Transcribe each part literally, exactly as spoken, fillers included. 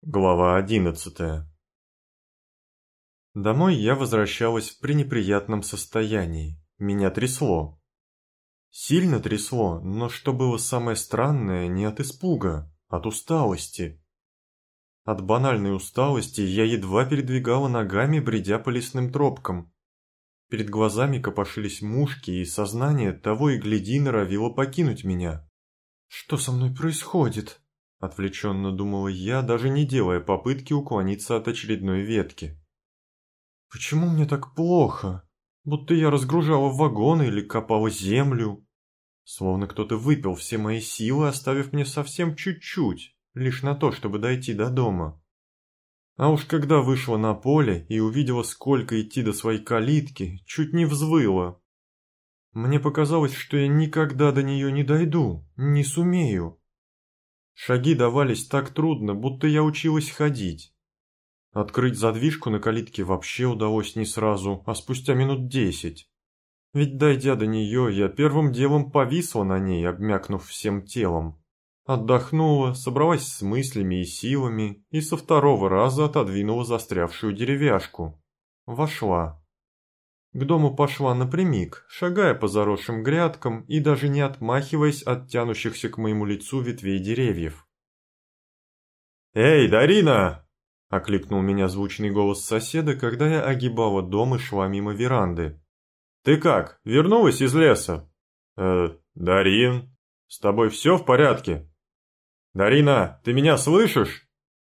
Глава одиннадцатая. Домой я возвращалась в пренеприятном состоянии. Меня трясло. Сильно трясло, но что было самое странное, не от испуга, от усталости. От банальной усталости я едва передвигала ногами, бредя по лесным тропкам. Перед глазами копошились мушки, и сознание того и гляди норовило покинуть меня. Что со мной происходит? Отвлеченно думала я, даже не делая попытки уклониться от очередной ветки. Почему мне так плохо? Будто я разгружала вагоны или копала землю. Словно кто-то выпил все мои силы, оставив мне совсем чуть-чуть, лишь на то, чтобы дойти до дома. А уж когда вышла на поле и увидела, сколько идти до своей калитки, чуть не взвыла. Мне показалось, что я никогда до нее не дойду, не сумею. Шаги давались так трудно, будто я училась ходить. Открыть задвижку на калитке вообще удалось не сразу, а спустя минут десять. Ведь, дойдя до нее, я первым делом повисла на ней, обмякнув всем телом. Отдохнула, собралась с мыслями и силами и со второго раза отодвинула застрявшую деревяшку. Вошла. К дому пошла напрямик, шагая по заросшим грядкам и даже не отмахиваясь от тянущихся к моему лицу ветвей деревьев. «Эй, Дарина!» – окликнул меня звучный голос соседа, когда я огибала дом и шла мимо веранды. «Ты как, вернулась из леса?» «Э, Дарин, с тобой все в порядке?» «Дарина, ты меня слышишь?»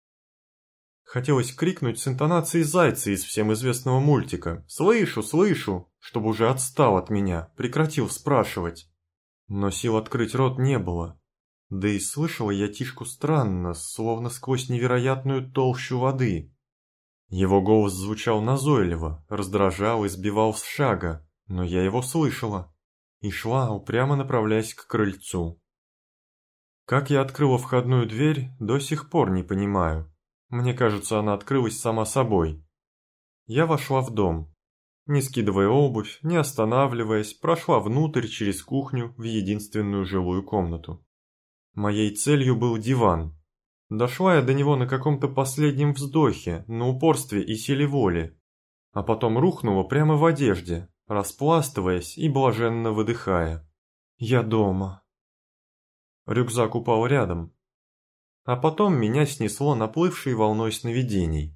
Хотелось крикнуть с интонацией зайца из всем известного мультика «Слышу, слышу!», чтобы уже отстал от меня, прекратил спрашивать. Но сил открыть рот не было. Да и слышала я Тишку странно, словно сквозь невероятную толщу воды. Его голос звучал назойливо, раздражал и сбивал с шага, но я его слышала. И шла, упрямо направляясь к крыльцу. Как я открыла входную дверь, до сих пор не понимаю. Мне кажется, она открылась сама собой. Я вошла в дом. Не скидывая обувь, не останавливаясь, прошла внутрь через кухню в единственную жилую комнату. Моей целью был диван. Дошла я до него на каком-то последнем вздохе, на упорстве и силе воли. А потом рухнула прямо в одежде, распластываясь и блаженно выдыхая. Я дома. Рюкзак упал рядом. А потом меня снесло наплывшей волной сновидений.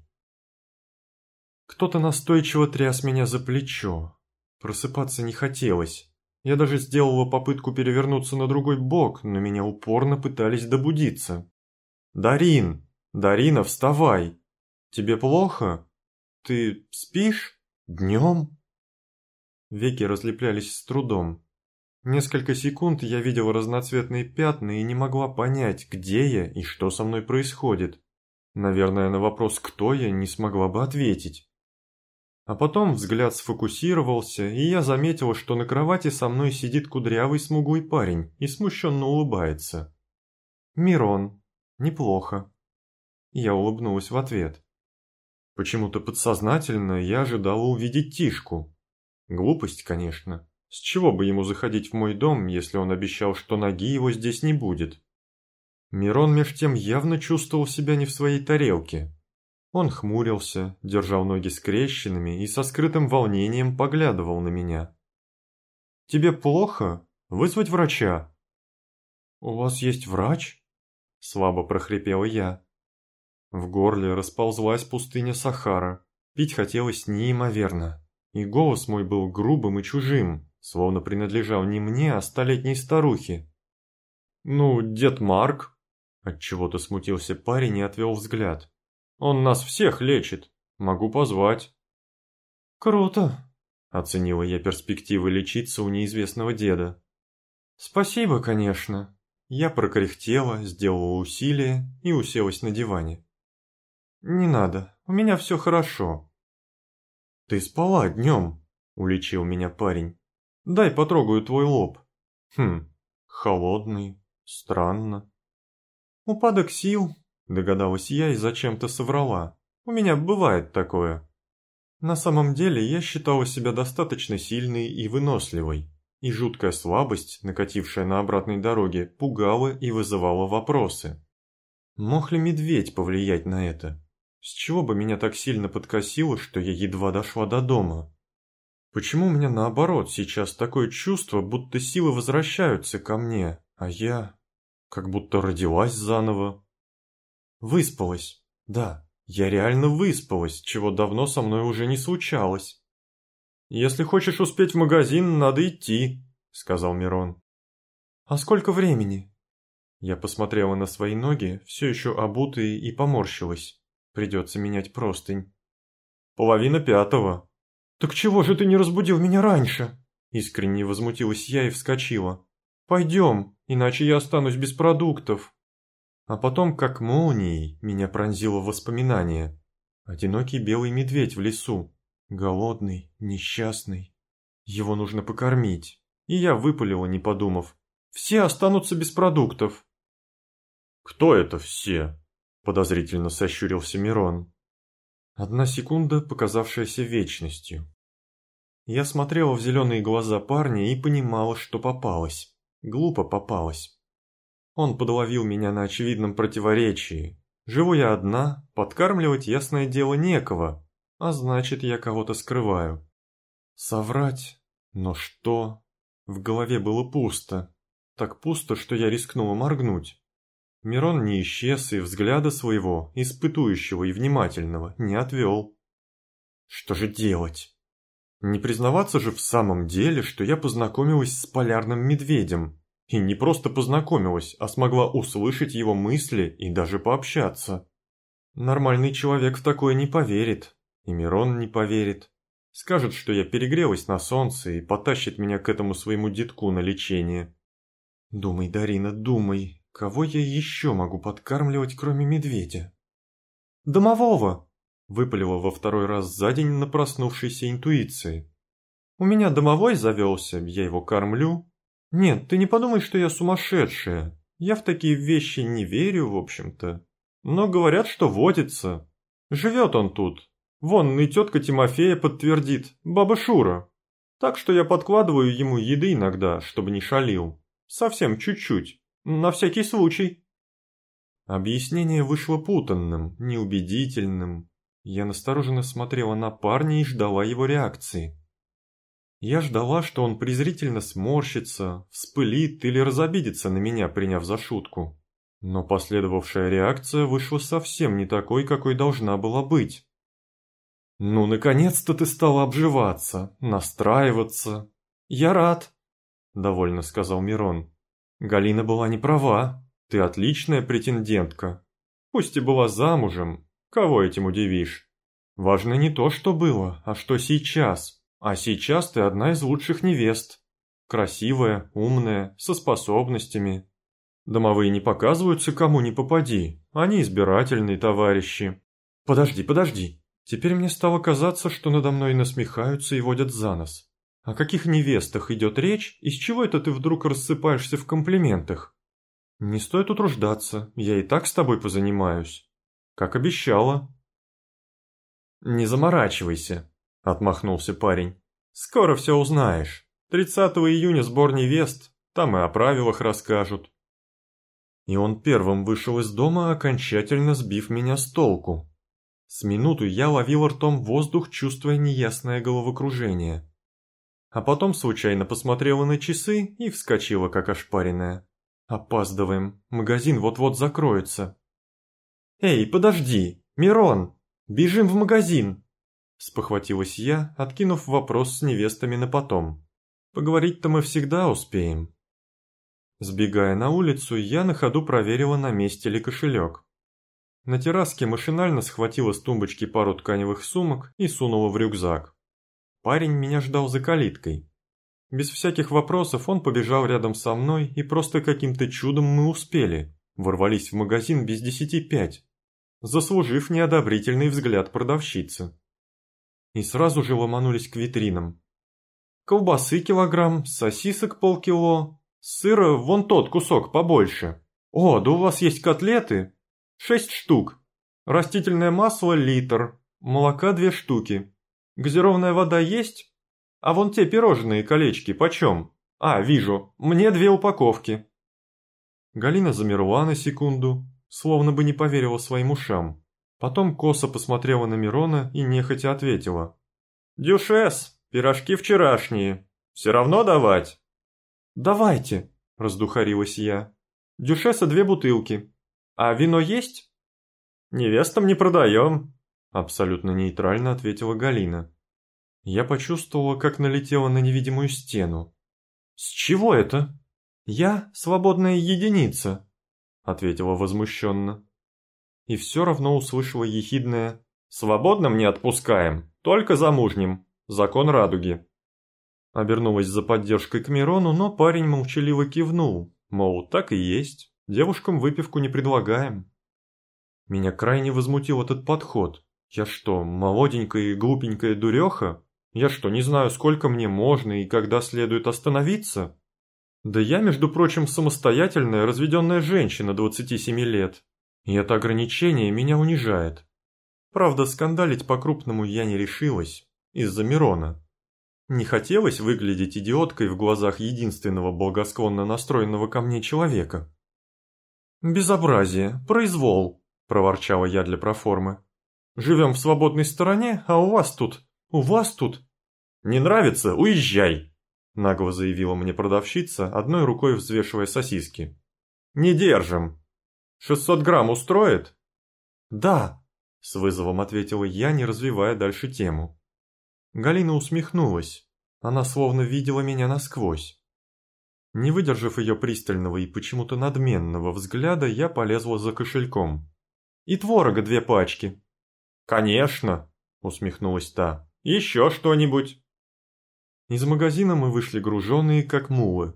Кто-то настойчиво тряс меня за плечо. Просыпаться не хотелось. Я даже сделала попытку перевернуться на другой бок, но меня упорно пытались добудиться. «Дарин! Дарина, вставай! Тебе плохо? Ты спишь? Днем?» Веки разлеплялись с трудом. Несколько секунд я видела разноцветные пятна и не могла понять, где я и что со мной происходит. Наверное, на вопрос «кто я» не смогла бы ответить. А потом взгляд сфокусировался, и я заметила, что на кровати со мной сидит кудрявый смуглый парень и смущенно улыбается. «Мирон, неплохо». Я улыбнулась в ответ. Почему-то подсознательно я ожидала увидеть Тишку. Глупость, конечно. С чего бы ему заходить в мой дом, если он обещал, что ноги его здесь не будет? Мирон меж тем явно чувствовал себя не в своей тарелке. Он хмурился, держал ноги скрещенными и со скрытым волнением поглядывал на меня. «Тебе плохо? Вызвать врача?» «У вас есть врач?» – слабо прохрипела я. В горле расползлась пустыня Сахара. Пить хотелось неимоверно. И голос мой был грубым и чужим, словно принадлежал не мне, а столетней старухе. «Ну, дед Марк», – отчего-то смутился парень и отвел взгляд. «Он нас всех лечит. Могу позвать». «Круто», – оценила я перспективы лечиться у неизвестного деда. «Спасибо, конечно». Я прокряхтела, сделала усилие и уселась на диване. «Не надо, у меня все хорошо». «Ты спала днем», – уличил меня парень. «Дай потрогаю твой лоб». «Хм, холодный, странно». «Упадок сил», – догадалась я и зачем-то соврала. «У меня бывает такое». На самом деле я считала себя достаточно сильной и выносливой, и жуткая слабость, накатившая на обратной дороге, пугала и вызывала вопросы. Мог ли медведь повлиять на это? С чего бы меня так сильно подкосило, что я едва дошла до дома? Почему у меня наоборот сейчас такое чувство, будто силы возвращаются ко мне, а я как будто родилась заново? Выспалась. Да, я реально выспалась, чего давно со мной уже не случалось. «Если хочешь успеть в магазин, надо идти», — сказал Мирон. «А сколько времени?» Я посмотрела на свои ноги, все еще обутые, и поморщилась. Придется менять простынь. «Половина пятого». «Так чего же ты не разбудил меня раньше?» Искренне возмутилась я и вскочила. «Пойдем, иначе я останусь без продуктов». А потом, как молнией, меня пронзило воспоминание. Одинокий белый медведь в лесу. Голодный, несчастный. Его нужно покормить. И я выпалила, не подумав. «Все останутся без продуктов». «Кто это все?» – подозрительно сощурился Мирон. Одна секунда, показавшаяся вечностью. Я смотрела в зеленые глаза парня и понимала, что попалась. Глупо попалась. Он подловил меня на очевидном противоречии. Живу я одна, подкармливать, ясное дело, некого, а значит, я кого-то скрываю. Соврать? Но что? В голове было пусто. Так пусто, что я рискнула моргнуть. Мирон не исчез и взгляда своего, испытующего и внимательного, не отвел. Что же делать? Не признаваться же в самом деле, что я познакомилась с полярным медведем. И не просто познакомилась, а смогла услышать его мысли и даже пообщаться. Нормальный человек в такое не поверит, и Мирон не поверит. Скажет, что я перегрелась на солнце и потащит меня к этому своему детку на лечение. Думай, Дарина, думай. Кого я еще могу подкармливать, кроме медведя? «Домового!» – выпалила во второй раз за день на проснувшейся интуиции. «У меня домовой завелся, я его кормлю. Нет, ты не подумай, что я сумасшедшая. Я в такие вещи не верю, в общем-то. Но говорят, что водится. Живет он тут. Вон и тетка Тимофея подтвердит, баба Шура. Так что я подкладываю ему еды иногда, чтобы не шалил. Совсем чуть-чуть. На всякий случай». Объяснение вышло путанным, неубедительным. Я настороженно смотрела на парня и ждала его реакции. Я ждала, что он презрительно сморщится, вспылит или разобидится на меня, приняв за шутку. Но последовавшая реакция вышла совсем не такой, какой должна была быть. «Ну, наконец-то ты стала обживаться, настраиваться. Я рад», — довольно сказал Мирон. «Галина была не права. Ты отличная претендентка. Пусть и была замужем. Кого этим удивишь? Важно не то, что было, а что сейчас. А сейчас ты одна из лучших невест. Красивая, умная, со способностями. Домовые не показываются кому ни попади. Они избирательные товарищи. Подожди, подожди. Теперь мне стало казаться, что надо мной насмехаются и водят за нос. О каких невестах идет речь, и с чего это ты вдруг рассыпаешься в комплиментах? Не стоит утруждаться, я и так с тобой позанимаюсь. Как обещала». «Не заморачивайся», — отмахнулся парень. «Скоро все узнаешь. тридцатого июня сбор невест, там и о правилах расскажут». И он первым вышел из дома, окончательно сбив меня с толку. С минуту я ловил ртом воздух, чувствуя неясное головокружение. А потом случайно посмотрела на часы и вскочила, как ошпаренная. «Опаздываем, магазин вот-вот закроется». «Эй, подожди, Мирон, бежим в магазин!» Спохватилась я, откинув вопрос с невестами на потом. «Поговорить-то мы всегда успеем». Сбегая на улицу, я на ходу проверила, на месте ли кошелек. На терраске машинально схватила с тумбочки пару тканевых сумок и сунула в рюкзак. Парень меня ждал за калиткой. Без всяких вопросов он побежал рядом со мной, и просто каким-то чудом мы успели. Ворвались в магазин без десяти пять, заслужив неодобрительный взгляд продавщицы. И сразу же ломанулись к витринам. Колбасы килограмм, сосисок полкило, сыра вон тот кусок побольше. О, да у вас есть котлеты? Шесть штук. Растительное масло литр, молока две штуки. Газированная вода есть? А вон те пирожные колечки почем? А, вижу, мне две упаковки». Галина замерла на секунду, словно бы не поверила своим ушам. Потом косо посмотрела на Мирона и нехотя ответила. «Дюшес, пирожки вчерашние. Все равно давать?» «Давайте», – раздухарилась я. «Дюшеса две бутылки. А вино есть?» «Невестам не продаем», – абсолютно нейтрально ответила Галина. Я почувствовала, как налетела на невидимую стену. «С чего это?» «Я свободная единица», – ответила возмущенно. И все равно услышала ехидное «Свободным не отпускаем, только замужним. Закон радуги». Обернулась за поддержкой к Мирону, но парень молчаливо кивнул, мол, так и есть, девушкам выпивку не предлагаем. Меня крайне возмутил этот подход. Я что, молоденькая и глупенькая дуреха? Я что, не знаю, сколько мне можно и когда следует остановиться? Да я, между прочим, самостоятельная разведенная женщина двадцати семи лет. И это ограничение меня унижает. Правда, скандалить по-крупному я не решилась, из-за Мирона. Не хотелось выглядеть идиоткой в глазах единственного благосклонно настроенного ко мне человека. «Безобразие, произвол», – проворчала я для проформы. «Живем в свободной стороне, а у вас тут, у вас тут...» «Не нравится? Уезжай!» – нагло заявила мне продавщица, одной рукой взвешивая сосиски. «Не держим. шестьсот грамм устроит?» «Да», – с вызовом ответила я, не развивая дальше тему. Галина усмехнулась. Она словно видела меня насквозь. Не выдержав ее пристального и почему-то надменного взгляда, я полезла за кошельком. «И творога две пачки». «Конечно», – усмехнулась та. «Еще что-нибудь?» Из магазина мы вышли груженые, как мулы.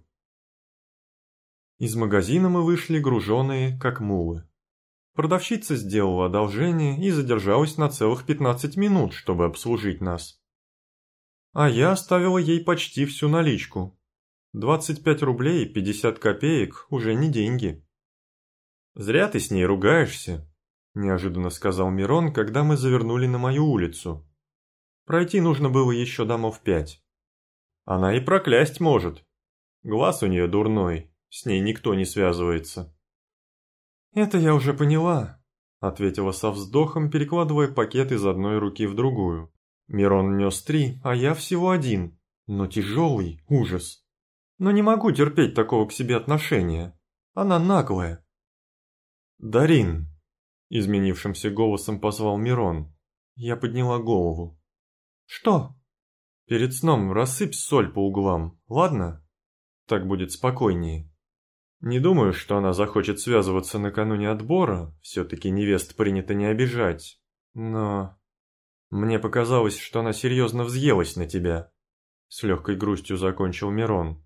Из магазина мы вышли груженые, как мулы. Продавщица сделала одолжение и задержалась на целых пятнадцать минут, чтобы обслужить нас. А я оставила ей почти всю наличку. двадцать пять рублей и пятьдесят копеек уже не деньги. «Зря ты с ней ругаешься», – неожиданно сказал Мирон, когда мы завернули на мою улицу. Пройти нужно было еще домов пять. «Она и проклясть может. Глаз у нее дурной, с ней никто не связывается». «Это я уже поняла», – ответила со вздохом, перекладывая пакет из одной руки в другую. Мирон нес три, а я всего один, но тяжелый, ужас. Но не могу терпеть такого к себе отношения. Она наглая. «Дарин», – изменившимся голосом позвал Мирон. Я подняла голову. «Что?» «Перед сном рассыпь соль по углам, ладно? Так будет спокойнее. Не думаю, что она захочет связываться накануне отбора, все-таки невест принято не обижать. Но... мне показалось, что она серьезно взъелась на тебя», – с легкой грустью закончил Мирон.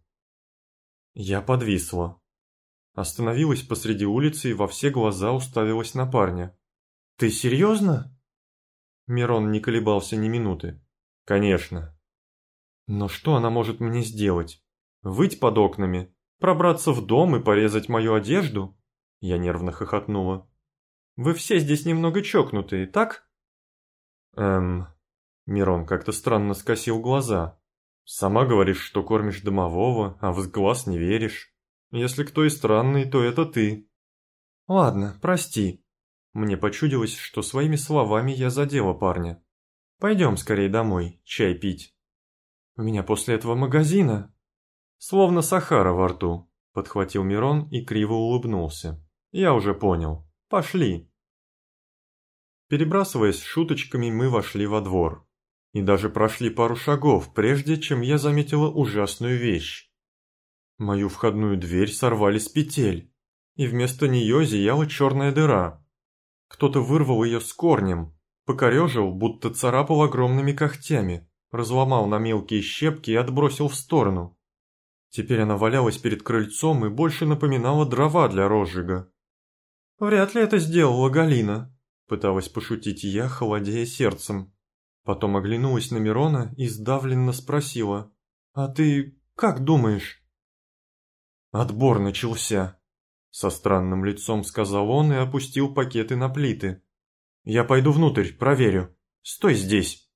Я подвисла. Остановилась посреди улицы и во все глаза уставилась на парня. «Ты серьезно?» Мирон не колебался ни минуты. «Конечно». «Но что она может мне сделать? Выть под окнами? Пробраться в дом и порезать мою одежду?» Я нервно хохотнула. «Вы все здесь немного чокнутые, так?» «Эм...» Мирон как-то странно скосил глаза. «Сама говоришь, что кормишь домового, а в глаз не веришь. Если кто и странный, то это ты». «Ладно, прости». Мне почудилось, что своими словами я задела парня. «Пойдем скорее домой, чай пить». «У меня после этого магазина...» «Словно Сахара во рту», – подхватил Мирон и криво улыбнулся. «Я уже понял. Пошли». Перебрасываясь шуточками, мы вошли во двор. И даже прошли пару шагов, прежде чем я заметила ужасную вещь. Мою входную дверь сорвали с петель, и вместо нее зияла черная дыра. Кто-то вырвал ее с корнем, покорежил, будто царапал огромными когтями, разломал на мелкие щепки и отбросил в сторону. Теперь она валялась перед крыльцом и больше напоминала дрова для розжига. «Вряд ли это сделала Галина», – пыталась пошутить я, холодея сердцем. Потом оглянулась на Мирона и сдавленно спросила: «А ты как думаешь?» «Отбор начался», – со странным лицом сказал он и опустил пакеты на плиты. «Я пойду внутрь, проверю. Стой здесь».